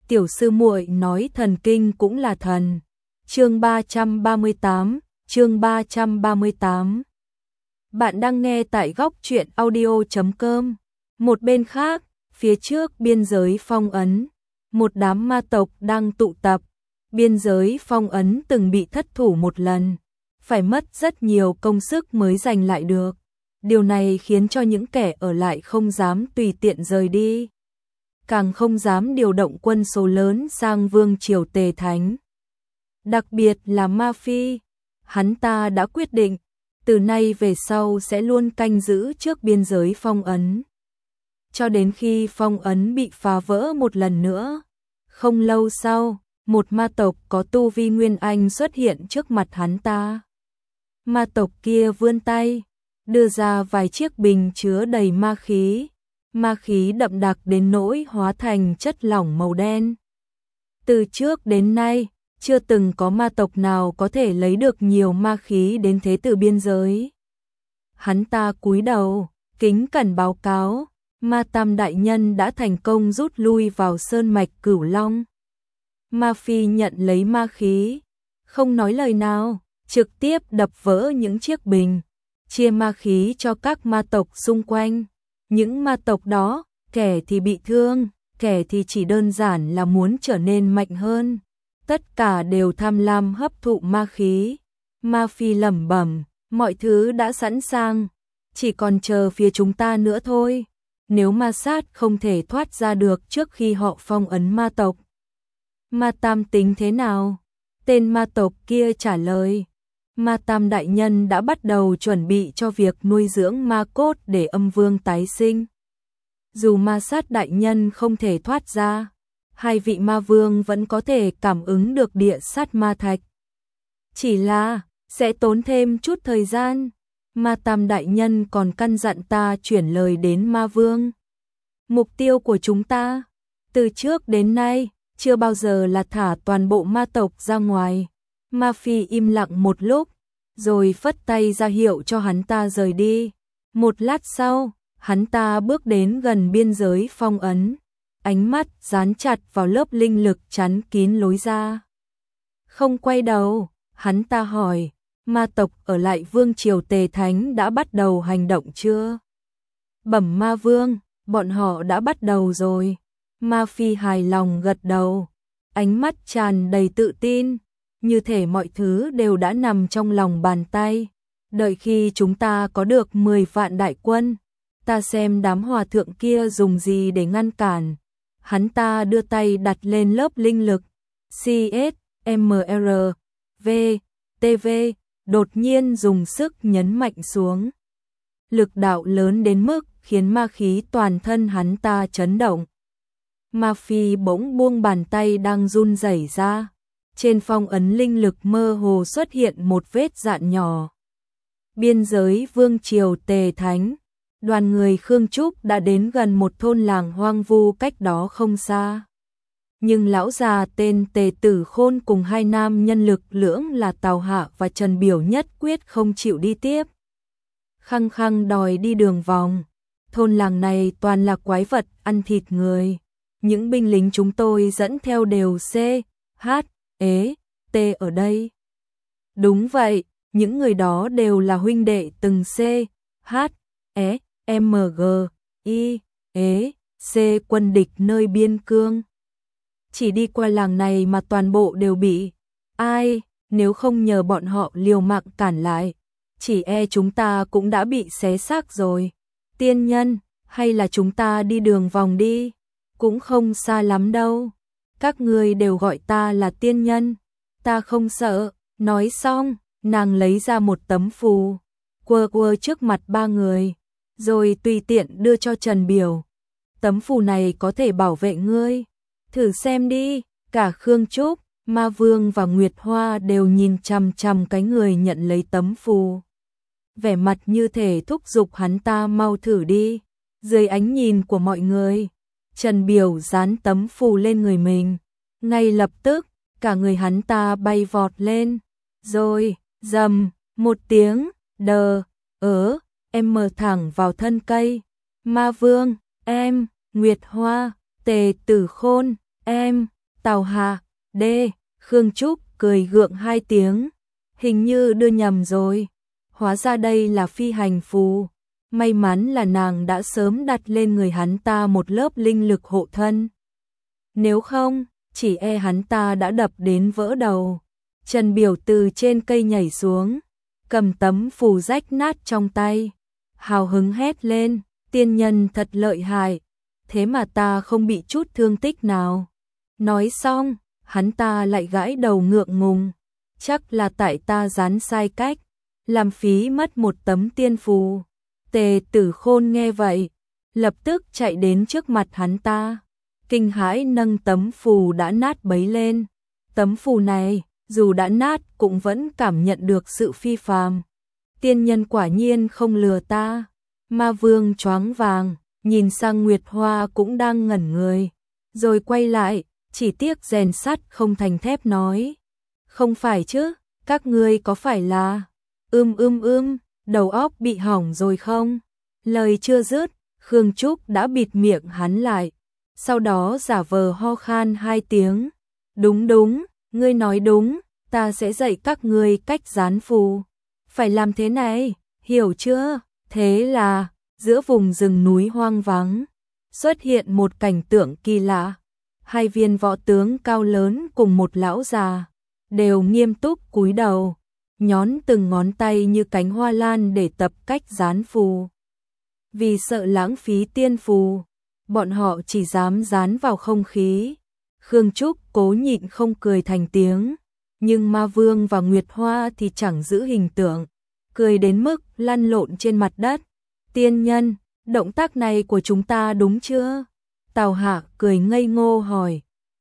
tiểu sư muội nói thần kinh cũng là thần. Chương 338, chương 338. Bạn đang nghe tại góc truyện audio.com. Một bên khác, phía trước biên giới phong ấn, một đám ma tộc đang tụ tập. Biên giới phong ấn từng bị thất thủ một lần, phải mất rất nhiều công sức mới giành lại được. Điều này khiến cho những kẻ ở lại không dám tùy tiện rời đi, càng không dám điều động quân số lớn sang vương triều Tề Thánh. Đặc biệt là Ma Phi, hắn ta đã quyết định, từ nay về sau sẽ luôn canh giữ trước biên giới phong ấn, cho đến khi phong ấn bị phá vỡ một lần nữa. Không lâu sau, một ma tộc có tu vi Nguyên Anh xuất hiện trước mặt hắn ta. Ma tộc kia vươn tay, đưa ra vài chiếc bình chứa đầy ma khí đậm đặc đến nỗi hóa thành chất lỏng màu đen. Từ trước đến nay, chưa từng có ma tộc nào có thể lấy được nhiều ma khí đến thế từ biên giới. Hắn ta cúi đầu, kính cẩn báo cáo, Ma Tam đại nhân đã thành công rút lui vào sơn mạch Cửu Long. Ma Phi nhận lấy ma khí, không nói lời nào, trực tiếp đập vỡ những chiếc bình, chia ma khí cho các ma tộc xung quanh. Những ma tộc đó, kẻ thì bị thương, kẻ thì chỉ đơn giản là muốn trở nên mạnh hơn. Tất cả đều tham lam hấp thụ ma khí. Ma Phi lẩm bẩm, mọi thứ đã sẵn sàng, chỉ còn chờ phía chúng ta nữa thôi. Nếu ma sát không thể thoát ra được trước khi họ phong ấn ma tộc, Ma Tam tính thế nào? Tên ma tộc kia trả lời, Ma Tam đại nhân đã bắt đầu chuẩn bị cho việc nuôi dưỡng ma cốt để âm vương tái sinh. Dù ma sát đại nhân không thể thoát ra, hai vị ma vương vẫn có thể cảm ứng được địa sát ma thạch. Chỉ là, sẽ tốn thêm chút thời gian. Ma Tam đại nhân còn căn dặn ta chuyển lời đến ma vương. Mục tiêu của chúng ta, từ trước đến nay, chưa bao giờ là thả toàn bộ ma tộc ra ngoài. Ma Phi im lặng một lúc, rồi phất tay ra hiệu cho hắn ta rời đi. Một lát sau, hắn ta bước đến gần biên giới phong ấn, ánh mắt dán chặt vào lớp linh lực chắn kín lối ra. Không quay đầu, hắn ta hỏi, ma tộc ở lại vương triều Tề Thánh đã bắt đầu hành động chưa? Bẩm ma vương, bọn họ đã bắt đầu rồi. Ma Phi hài lòng gật đầu, ánh mắt tràn đầy tự tin, như thể mọi thứ đều đã nằm trong lòng bàn tay. Đợi khi chúng ta có được 10 vạn đại quân, ta xem đám hòa thượng kia dùng gì để ngăn cản. Hắn ta đưa tay đặt lên lớp linh lực CSMR TV, đột nhiên dùng sức nhấn mạnh xuống. Lực đạo lớn đến mức khiến ma khí toàn thân hắn ta chấn động. Ma Phi bỗng buông bàn tay đang run rẩy ra. Trên phong ấn linh lực mơ hồ xuất hiện một vết dạn nhỏ. Biên giới vương triều Tề Thánh, đoàn người Khương Trúc đã đến gần một thôn làng hoang vu cách đó không xa. Nhưng lão già tên Tề Tử Khôn cùng hai nam nhân lực lưỡng là Tào Hạ và Trần Biểu nhất quyết không chịu đi tiếp. Khăng khăng đòi đi đường vòng. Thôn làng này toàn là quái vật ăn thịt người. Những binh lính chúng tôi dẫn theo đều C, H, T ở đây. Đúng vậy, những người đó đều là huynh đệ từng C, H, M, G, I, C quân địch nơi biên cương. Chỉ đi qua làng này mà toàn bộ đều bị. Ai, nếu không nhờ bọn họ liều mạng cản lại, chỉ e chúng ta cũng đã bị xé xác rồi. Tiên nhân, hay là chúng ta đi đường vòng đi, cũng không xa lắm đâu. Các người đều gọi ta là tiên nhân, ta không sợ. Nói xong, nàng lấy ra một tấm phù, quơ quơ trước mặt ba người, rồi tùy tiện đưa cho Trần Biểu. Tấm phù này có thể bảo vệ ngươi, thử xem đi. Cả Khương Trúc, Ma Vương và Nguyệt Hoa đều nhìn chằm chằm cái người nhận lấy tấm phù, vẻ mặt như thể thúc giục hắn ta mau thử đi. Dưới ánh nhìn của mọi người, Trần Biểu dán tấm phù lên người mình. Ngay lập tức, cả người hắn ta bay vọt lên, rồi, rầm, một tiếng, em thẳng vào thân cây. Ma Vương, em, Nguyệt Hoa, Tề Tử Khôn, em, Tào Hạ, đê, Khương Trúc cười gượng hai tiếng, hình như đưa nhầm rồi. Hóa ra đây là phi hành phù. May mắn là nàng đã sớm đặt lên người hắn ta một lớp linh lực hộ thân. Nếu không, chỉ e hắn ta đã đập đến vỡ đầu. Trần Biểu từ trên cây nhảy xuống, cầm tấm phù rách nát trong tay, hào hứng hét lên, tiên nhân thật lợi hại, thế mà ta không bị chút thương tích nào. Nói xong, hắn ta lại gãi đầu ngượng ngùng, chắc là tại ta dán sai cách, làm phí mất một tấm tiên phù. Tề Tử Khôn nghe vậy, lập tức chạy đến trước mặt hắn ta, kinh hãi nâng tấm phù đã nát bấy lên. Tấm phù này, dù đã nát cũng vẫn cảm nhận được sự phi phàm. Tiên nhân quả nhiên không lừa ta. Ma Vương choáng vàng, nhìn sang Nguyệt Hoa cũng đang ngẩn người, rồi quay lại, chỉ tiếc rèn sắt không thành thép nói. Không phải chứ, các ngươi có phải là... đầu óc bị hỏng rồi không? Lời chưa dứt, Khương Trúc đã bịt miệng hắn lại, sau đó giả vờ ho khan hai tiếng. Đúng, ngươi nói đúng, ta sẽ dạy các ngươi cách dán phù. Phải làm thế này, hiểu chưa? Thế là, giữa vùng rừng núi hoang vắng, xuất hiện một cảnh tượng kỳ lạ. Hai viên võ tướng cao lớn cùng một lão già, đều nghiêm túc cúi đầu, nhón từng ngón tay như cánh hoa lan để tập cách dán phù. Vì sợ lãng phí tiên phù, bọn họ chỉ dám dán vào không khí. Khương Trúc cố nhịn không cười thành tiếng, nhưng Ma Vương và Nguyệt Hoa thì chẳng giữ hình tượng, cười đến mức lăn lộn trên mặt đất. Tiên nhân, động tác này của chúng ta đúng chưa? Tào Hạ cười ngây ngô hỏi.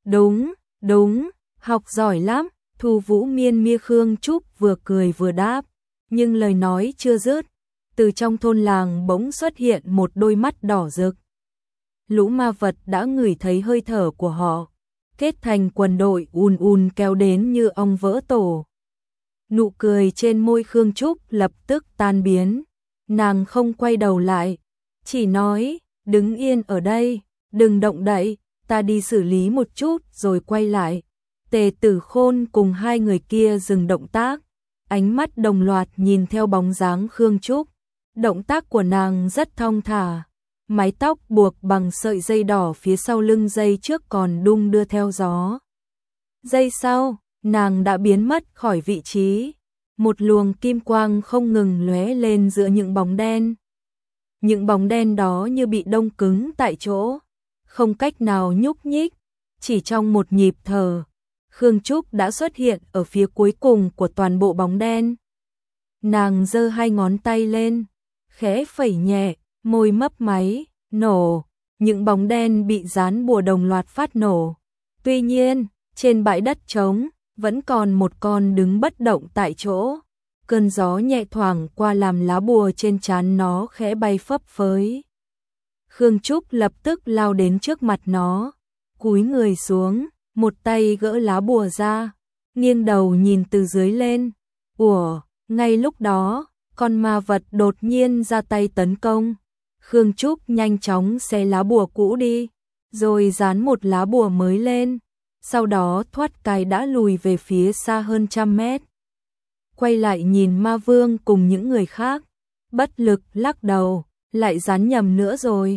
Đúng, học giỏi lắm. Thu Vũ Miên Mia Khương Trúc vừa cười vừa đáp, nhưng lời nói chưa dứt, từ trong thôn làng bỗng xuất hiện một đôi mắt đỏ rực. Lũ ma vật đã ngửi thấy hơi thở của họ, kết thành quần đội ùn kéo đến như ong vỡ tổ. Nụ cười trên môi Khương Trúc lập tức tan biến, nàng không quay đầu lại, chỉ nói, đứng yên ở đây, đừng động đậy, ta đi xử lý một chút rồi quay lại. Tề Tử Khôn cùng hai người kia dừng động tác, ánh mắt đồng loạt nhìn theo bóng dáng Khương Trúc. Động tác của nàng rất thong thả, mái tóc buộc bằng sợi dây đỏ phía sau lưng dây trước còn đung đưa theo gió. Giây sau, nàng đã biến mất khỏi vị trí, một luồng kim quang không ngừng lóe lên giữa những bóng đen. Những bóng đen đó như bị đông cứng tại chỗ, không cách nào nhúc nhích, chỉ trong một nhịp thở. Khương Trúc đã xuất hiện ở phía cuối cùng của toàn bộ bóng đen. Nàng giơ hai ngón tay lên, khẽ phẩy nhẹ, môi mấp máy, nổ. Những bóng đen bị dán bùa đồng loạt phát nổ. Tuy nhiên, trên bãi đất trống, vẫn còn một con đứng bất động tại chỗ. Cơn gió nhẹ thoảng qua làm lá bùa trên trán nó khẽ bay phấp phới. Khương Trúc lập tức lao đến trước mặt nó, cúi người xuống, một tay gỡ lá bùa ra, nghiêng đầu nhìn từ dưới lên. Ủa, ngay lúc đó, con ma vật đột nhiên ra tay tấn công. Khương Trúc nhanh chóng xé lá bùa cũ đi, rồi dán một lá bùa mới lên, sau đó thoát cái đã lùi về phía xa hơn 100 mét. Quay lại nhìn Ma Vương cùng những người khác, bất lực lắc đầu, lại dán nhầm nữa rồi.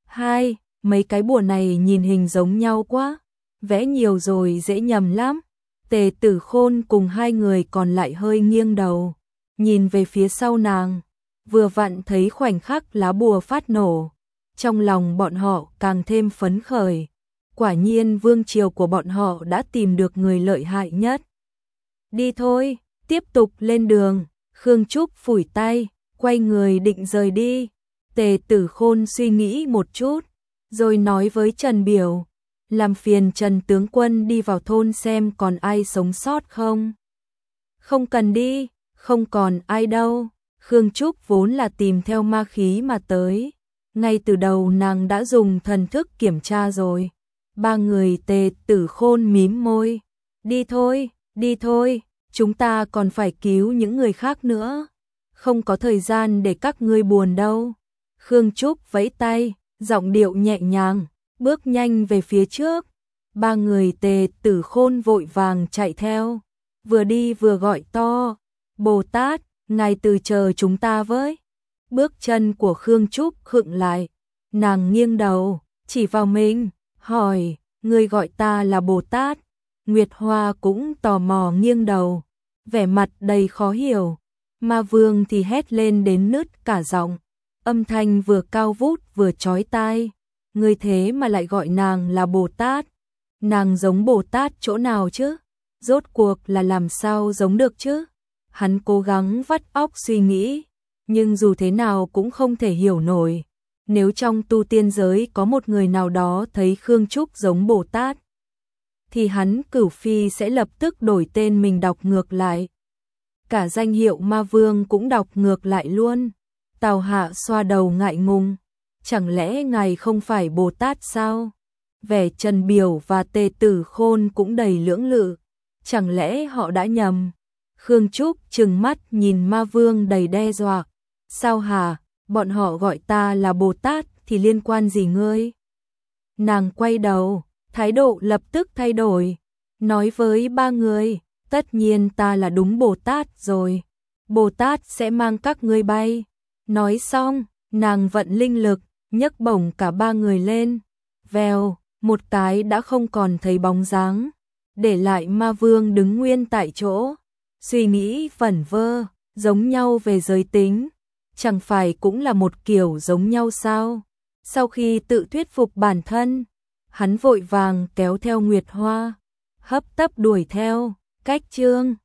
Mấy cái bùa này nhìn hình giống nhau quá, vẽ nhiều rồi dễ nhầm lắm. Tề Tử Khôn cùng hai người còn lại hơi nghiêng đầu, nhìn về phía sau nàng, vừa vặn thấy khoảnh khắc lá bùa phát nổ. Trong lòng bọn họ càng thêm phấn khởi, quả nhiên vương triều của bọn họ đã tìm được người lợi hại nhất. Đi thôi, tiếp tục lên đường. Khương Trúc phủi tay, quay người định rời đi. Tề Tử Khôn suy nghĩ một chút, rồi nói với Trần Biểu, làm phiền Trần tướng quân đi vào thôn xem còn ai sống sót không. Không cần đi, không còn ai đâu. Khương Trúc vốn là tìm theo ma khí mà tới, ngay từ đầu nàng đã dùng thần thức kiểm tra rồi. Ba người Tề Tử Khôn mím môi, đi thôi, chúng ta còn phải cứu những người khác nữa, không có thời gian để các ngươi buồn đâu. Khương Trúc vẫy tay, giọng điệu nhẹ nhàng, bước nhanh về phía trước. Ba người Tề Tử Khôn vội vàng chạy theo, vừa đi vừa gọi to, Bồ Tát, ngài từ chờ chúng ta với. Bước chân của Khương Trúc khựng lại, nàng nghiêng đầu, chỉ vào mình, hỏi, ngươi gọi ta là Bồ Tát. Nguyệt Hoa cũng tò mò nghiêng đầu, vẻ mặt đầy khó hiểu. Ma Vương thì hét lên đến nứt cả giọng, âm thanh vừa cao vút vừa chói tai. Ngươi thế mà lại gọi nàng là Bồ Tát? Nàng giống Bồ Tát chỗ nào chứ? Rốt cuộc là làm sao giống được chứ? Hắn cố gắng vắt óc suy nghĩ, nhưng dù thế nào cũng không thể hiểu nổi. Nếu trong tu tiên giới có một người nào đó thấy Khương Trúc giống Bồ Tát, thì hắn Cửu Phi sẽ lập tức đổi tên mình đọc ngược lại. Cả danh hiệu Ma Vương cũng đọc ngược lại luôn. Tào Hạ xoa đầu ngại ngùng, chẳng lẽ ngài không phải Bồ Tát sao? Vẻ Trần Biểu và Tề Tử Khôn cũng đầy lưỡng lự, chẳng lẽ họ đã nhầm? Khương Trúc trừng mắt nhìn Ma Vương đầy đe dọa, sao hả, bọn họ gọi ta là Bồ Tát thì liên quan gì ngươi? Nàng quay đầu, thái độ lập tức thay đổi, nói với ba người, tất nhiên ta là đúng Bồ Tát rồi, Bồ Tát sẽ mang các ngươi bay. Nói xong, nàng vận linh lực, nhấc bổng cả ba người lên, vèo, một cái đã không còn thấy bóng dáng, để lại Ma Vương đứng nguyên tại chỗ, suy nghĩ vẩn vơ, giống nhau về giới tính, chẳng phải cũng là một kiểu giống nhau sao? Sau khi tự thuyết phục bản thân, hắn vội vàng kéo theo Nguyệt Hoa, hấp tấp đuổi theo, cách chương